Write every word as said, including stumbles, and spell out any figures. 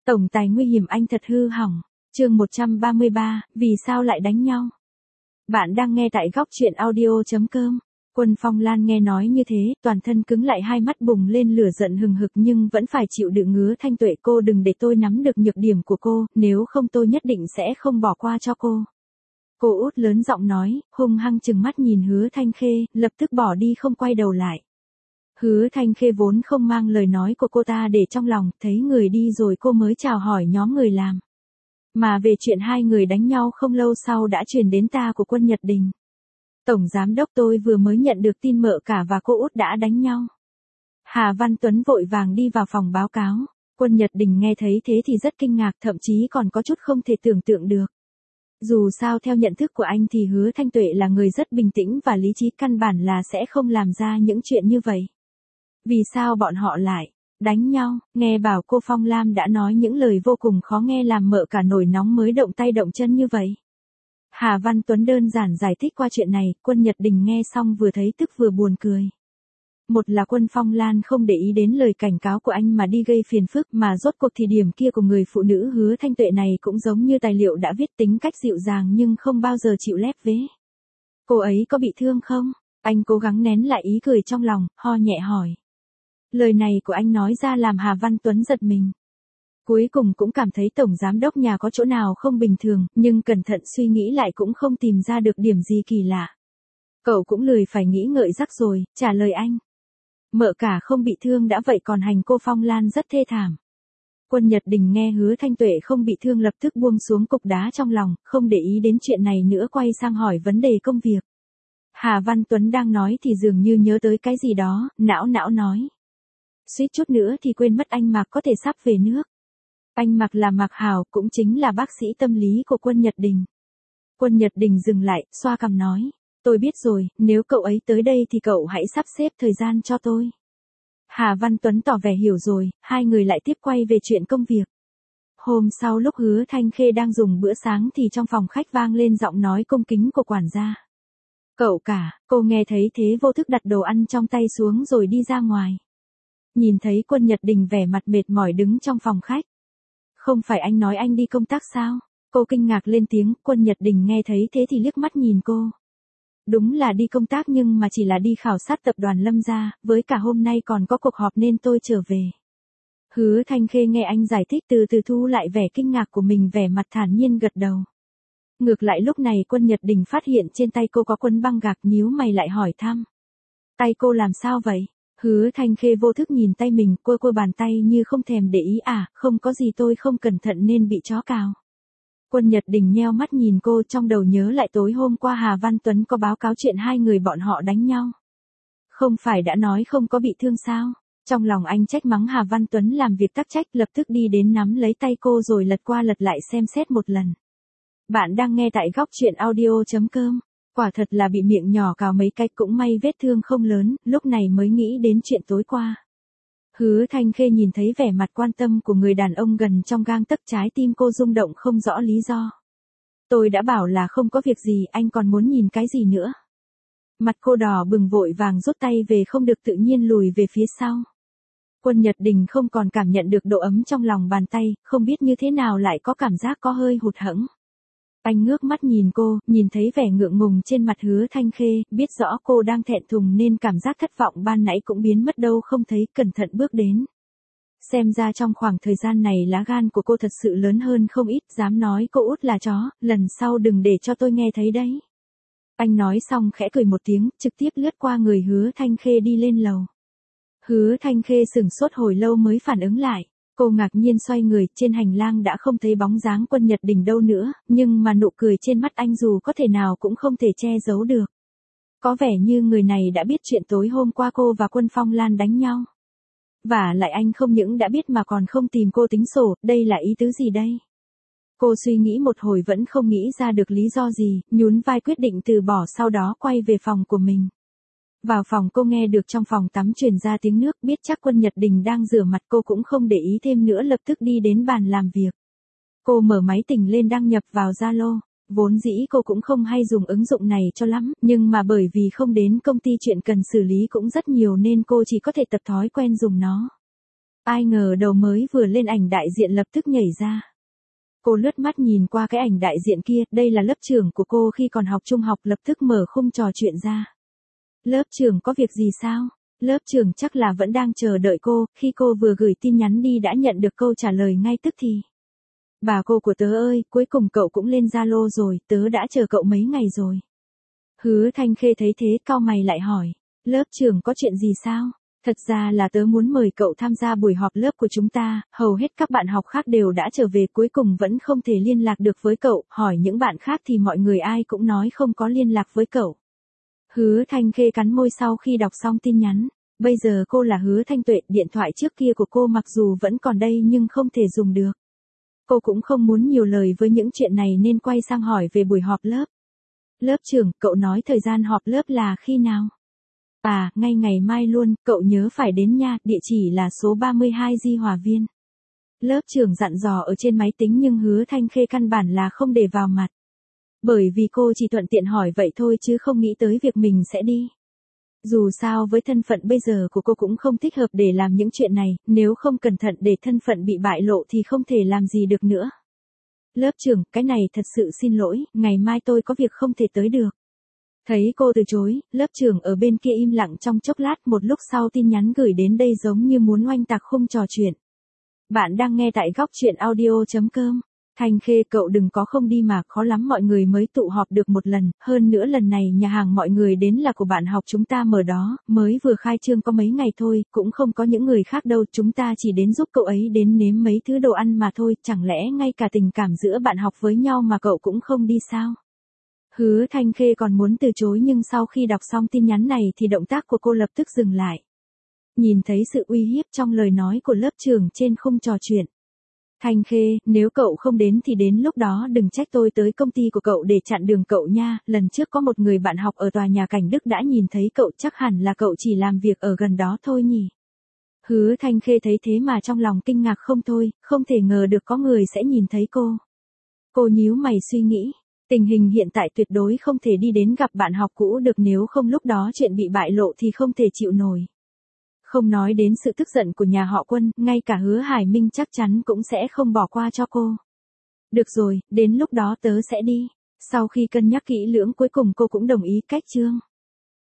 Tổng tài nguy hiểm anh thật hư hỏng. Chương một trăm ba mươi ba, vì sao lại đánh nhau? Bạn đang nghe tại góc truyện audio chấm com. Quân Phong Lan nghe nói như thế, toàn thân cứng lại, hai mắt bùng lên lửa giận hừng hực nhưng vẫn phải chịu đựng. Hứa Thanh Tuệ, cô đừng để tôi nắm được nhược điểm của cô, nếu không tôi nhất định sẽ không bỏ qua cho cô. Cô út lớn giọng nói, hung hăng trừng mắt nhìn Hứa Thanh Khê, lập tức bỏ đi không quay đầu lại. Hứa Thanh Khê vốn không mang lời nói của cô ta để trong lòng, thấy người đi rồi cô mới chào hỏi nhóm người làm. Mà về chuyện hai người đánh nhau không lâu sau đã truyền đến tai của Quân Nhật Đình. Tổng giám đốc, tôi vừa mới nhận được tin Mợ Cả và cô út đã đánh nhau. Hà Văn Tuấn vội vàng đi vào phòng báo cáo. Quân Nhật Đình nghe thấy thế thì rất kinh ngạc, thậm chí còn có chút không thể tưởng tượng được. Dù sao theo nhận thức của anh thì Hứa Thanh Tuệ là người rất bình tĩnh và lý trí, căn bản là sẽ không làm ra những chuyện như vậy. Vì sao bọn họ lại đánh nhau? Nghe bảo cô Phong Lam đã nói những lời vô cùng khó nghe làm Mợ Cả nổi nóng mới động tay động chân như vậy. Hà Văn Tuấn đơn giản giải thích qua chuyện này, Quân Nhật Đình nghe xong vừa thấy tức vừa buồn cười. Một là Quân Phong Lan không để ý đến lời cảnh cáo của anh mà đi gây phiền phức, mà rốt cuộc thì điểm kia của người phụ nữ Hứa Thanh Tuệ này cũng giống như tài liệu đã viết, tính cách dịu dàng nhưng không bao giờ chịu lép vế. Cô ấy có bị thương không? Anh cố gắng nén lại ý cười trong lòng, ho nhẹ hỏi. Lời này của anh nói ra làm Hà Văn Tuấn giật mình. Cuối cùng cũng cảm thấy tổng giám đốc nhà có chỗ nào không bình thường, nhưng cẩn thận suy nghĩ lại cũng không tìm ra được điểm gì kỳ lạ. Cậu cũng lười phải nghĩ ngợi rắc rồi, trả lời anh. Mợ Cả không bị thương đã vậy còn hành cô Phong Lan rất thê thảm. Quân Nhật Đình nghe Hứa Thanh Tuệ không bị thương lập tức buông xuống cục đá trong lòng, không để ý đến chuyện này nữa, quay sang hỏi vấn đề công việc. Hà Văn Tuấn đang nói thì dường như nhớ tới cái gì đó, não não nói. Suýt chút nữa thì quên mất anh Mạc có thể sắp về nước. Anh Mạc là Mạc Hào, cũng chính là bác sĩ tâm lý của Quân Nhật Đình. Quân Nhật Đình dừng lại, xoa cằm nói. Tôi biết rồi, nếu cậu ấy tới đây thì cậu hãy sắp xếp thời gian cho tôi. Hà Văn Tuấn tỏ vẻ hiểu rồi, hai người lại tiếp quay về chuyện công việc. Hôm sau lúc Hứa Thanh Khê đang dùng bữa sáng thì trong phòng khách vang lên giọng nói cung kính của quản gia. Cậu Cả, cô nghe thấy thế vô thức đặt đồ ăn trong tay xuống rồi đi ra ngoài. Nhìn thấy Quân Nhật Đình vẻ mặt mệt mỏi đứng trong phòng khách. Không phải anh nói anh đi công tác sao? Cô kinh ngạc lên tiếng. Quân Nhật Đình nghe thấy thế thì liếc mắt nhìn cô. Đúng là đi công tác nhưng mà chỉ là đi khảo sát tập đoàn Lâm gia, với cả hôm nay còn có cuộc họp nên tôi trở về. Hứa Thanh Khê nghe anh giải thích từ từ thu lại vẻ kinh ngạc của mình, vẻ mặt thản nhiên gật đầu. Ngược lại lúc này Quân Nhật Đình phát hiện trên tay cô có quấn băng gạc, nhíu mày lại hỏi thăm. Tay cô làm sao vậy? Hứa Thanh Khê vô thức nhìn tay mình, cô cô bàn tay như không thèm để ý. À, không có gì, tôi không cẩn thận nên bị chó cào. Quân Nhật Đình nheo mắt nhìn cô, trong đầu nhớ lại tối hôm qua Hà Văn Tuấn có báo cáo chuyện hai người bọn họ đánh nhau. Không phải đã nói không có bị thương sao? Trong lòng anh trách mắng Hà Văn Tuấn làm việc tắc trách, lập tức đi đến nắm lấy tay cô rồi lật qua lật lại xem xét một lần. Bạn đang nghe tại góc truyện audio chấm com. Quả thật là bị miệng nhỏ cào mấy cái, cũng may vết thương không lớn, lúc này mới nghĩ đến chuyện tối qua. Hứa Thanh Khê nhìn thấy vẻ mặt quan tâm của người đàn ông gần trong gang tấc, trái tim cô rung động không rõ lý do. Tôi đã bảo là không có việc gì, anh còn muốn nhìn cái gì nữa? Mặt cô đỏ bừng vội vàng rút tay về, không được tự nhiên lùi về phía sau. Quân Nhật Đình không còn cảm nhận được độ ấm trong lòng bàn tay, không biết như thế nào lại có cảm giác có hơi hụt hẫng. Anh ngước mắt nhìn cô, nhìn thấy vẻ ngượng ngùng trên mặt Hứa Thanh Khê, biết rõ cô đang thẹn thùng nên cảm giác thất vọng ban nãy cũng biến mất đâu không thấy, cẩn thận bước đến. Xem ra trong khoảng thời gian này lá gan của cô thật sự lớn hơn không ít, dám nói cô út là chó, lần sau đừng để cho tôi nghe thấy đấy. Anh nói xong khẽ cười một tiếng, trực tiếp lướt qua người Hứa Thanh Khê đi lên lầu. Hứa Thanh Khê sửng sốt hồi lâu mới phản ứng lại. Cô ngạc nhiên xoay người, trên hành lang đã không thấy bóng dáng Quân Nhật Đình đâu nữa, nhưng mà nụ cười trên mắt anh dù có thể nào cũng không thể che giấu được. Có vẻ như người này đã biết chuyện tối hôm qua cô và Quân Phong Lan đánh nhau. Và lại anh không những đã biết mà còn không tìm cô tính sổ, đây là ý tứ gì đây? Cô suy nghĩ một hồi vẫn không nghĩ ra được lý do gì, nhún vai quyết định từ bỏ, sau đó quay về phòng của mình. Vào phòng cô nghe được trong phòng tắm truyền ra tiếng nước, biết chắc Quân Nhật Đình đang rửa mặt, cô cũng không để ý thêm nữa, lập tức đi đến bàn làm việc. Cô mở máy tính lên đăng nhập vào Zalo, vốn dĩ cô cũng không hay dùng ứng dụng này cho lắm, nhưng mà bởi vì không đến công ty chuyện cần xử lý cũng rất nhiều nên cô chỉ có thể tập thói quen dùng nó. Ai ngờ đầu mới vừa lên ảnh đại diện lập tức nhảy ra. Cô lướt mắt nhìn qua cái ảnh đại diện kia, đây là lớp trưởng của cô khi còn học trung học, lập tức mở khung trò chuyện ra. Lớp trưởng có việc gì sao? Lớp trưởng chắc là vẫn đang chờ đợi cô, khi cô vừa gửi tin nhắn đi đã nhận được câu trả lời ngay tức thì. Bà cô của tớ ơi, cuối cùng cậu cũng lên Zalo rồi, tớ đã chờ cậu mấy ngày rồi. Hứa Thanh Khê thấy thế cau mày lại hỏi, lớp trưởng có chuyện gì sao? Thật ra là tớ muốn mời cậu tham gia buổi họp lớp của chúng ta, hầu hết các bạn học khác đều đã trở về, cuối cùng vẫn không thể liên lạc được với cậu, hỏi những bạn khác thì mọi người ai cũng nói không có liên lạc với cậu. Hứa Thanh Khê cắn môi sau khi đọc xong tin nhắn, bây giờ cô là Hứa Thanh Tuệ, điện thoại trước kia của cô mặc dù vẫn còn đây nhưng không thể dùng được. Cô cũng không muốn nhiều lời với những chuyện này nên quay sang hỏi về buổi họp lớp. Lớp trưởng, cậu nói thời gian họp lớp là khi nào? À, ngay ngày mai luôn, cậu nhớ phải đến nha, địa chỉ là số ba mươi hai Di Hòa Viên. Lớp trưởng dặn dò ở trên máy tính nhưng Hứa Thanh Khê căn bản là không để vào mặt. Bởi vì cô chỉ thuận tiện hỏi vậy thôi chứ không nghĩ tới việc mình sẽ đi. Dù sao với thân phận bây giờ của cô cũng không thích hợp để làm những chuyện này, nếu không cẩn thận để thân phận bị bại lộ thì không thể làm gì được nữa. Lớp trưởng, cái này thật sự xin lỗi, ngày mai tôi có việc không thể tới được. Thấy cô từ chối, lớp trưởng ở bên kia im lặng trong chốc lát, một lúc sau tin nhắn gửi đến đây giống như muốn oanh tạc khung trò chuyện. Bạn đang nghe tại góc truyện audio chấm com. Thanh Khê, cậu đừng có không đi mà, khó lắm mọi người mới tụ họp được một lần, hơn nữa lần này nhà hàng mọi người đến là của bạn học chúng ta mở đó, mới vừa khai trương có mấy ngày thôi, cũng không có những người khác đâu, chúng ta chỉ đến giúp cậu ấy đến nếm mấy thứ đồ ăn mà thôi, chẳng lẽ ngay cả tình cảm giữa bạn học với nhau mà cậu cũng không đi sao? Hứa Thanh Khê còn muốn từ chối nhưng sau khi đọc xong tin nhắn này thì động tác của cô lập tức dừng lại. Nhìn thấy sự uy hiếp trong lời nói của lớp trưởng trên khung trò chuyện. Thanh Khê, nếu cậu không đến thì đến lúc đó đừng trách tôi tới công ty của cậu để chặn đường cậu nha, lần trước có một người bạn học ở tòa nhà Cảnh Đức đã nhìn thấy cậu, chắc hẳn là cậu chỉ làm việc ở gần đó thôi nhỉ. Hứa Thanh Khê thấy thế mà trong lòng kinh ngạc không thôi, không thể ngờ được có người sẽ nhìn thấy cô. Cô nhíu mày suy nghĩ, tình hình hiện tại tuyệt đối không thể đi đến gặp bạn học cũ được, nếu không lúc đó chuyện bị bại lộ thì không thể chịu nổi. Không nói đến sự tức giận của nhà họ Quân, ngay cả Hứa Hải Minh chắc chắn cũng sẽ không bỏ qua cho cô. Được rồi, đến lúc đó tớ sẽ đi. Sau khi cân nhắc kỹ lưỡng cuối cùng cô cũng đồng ý cách chương.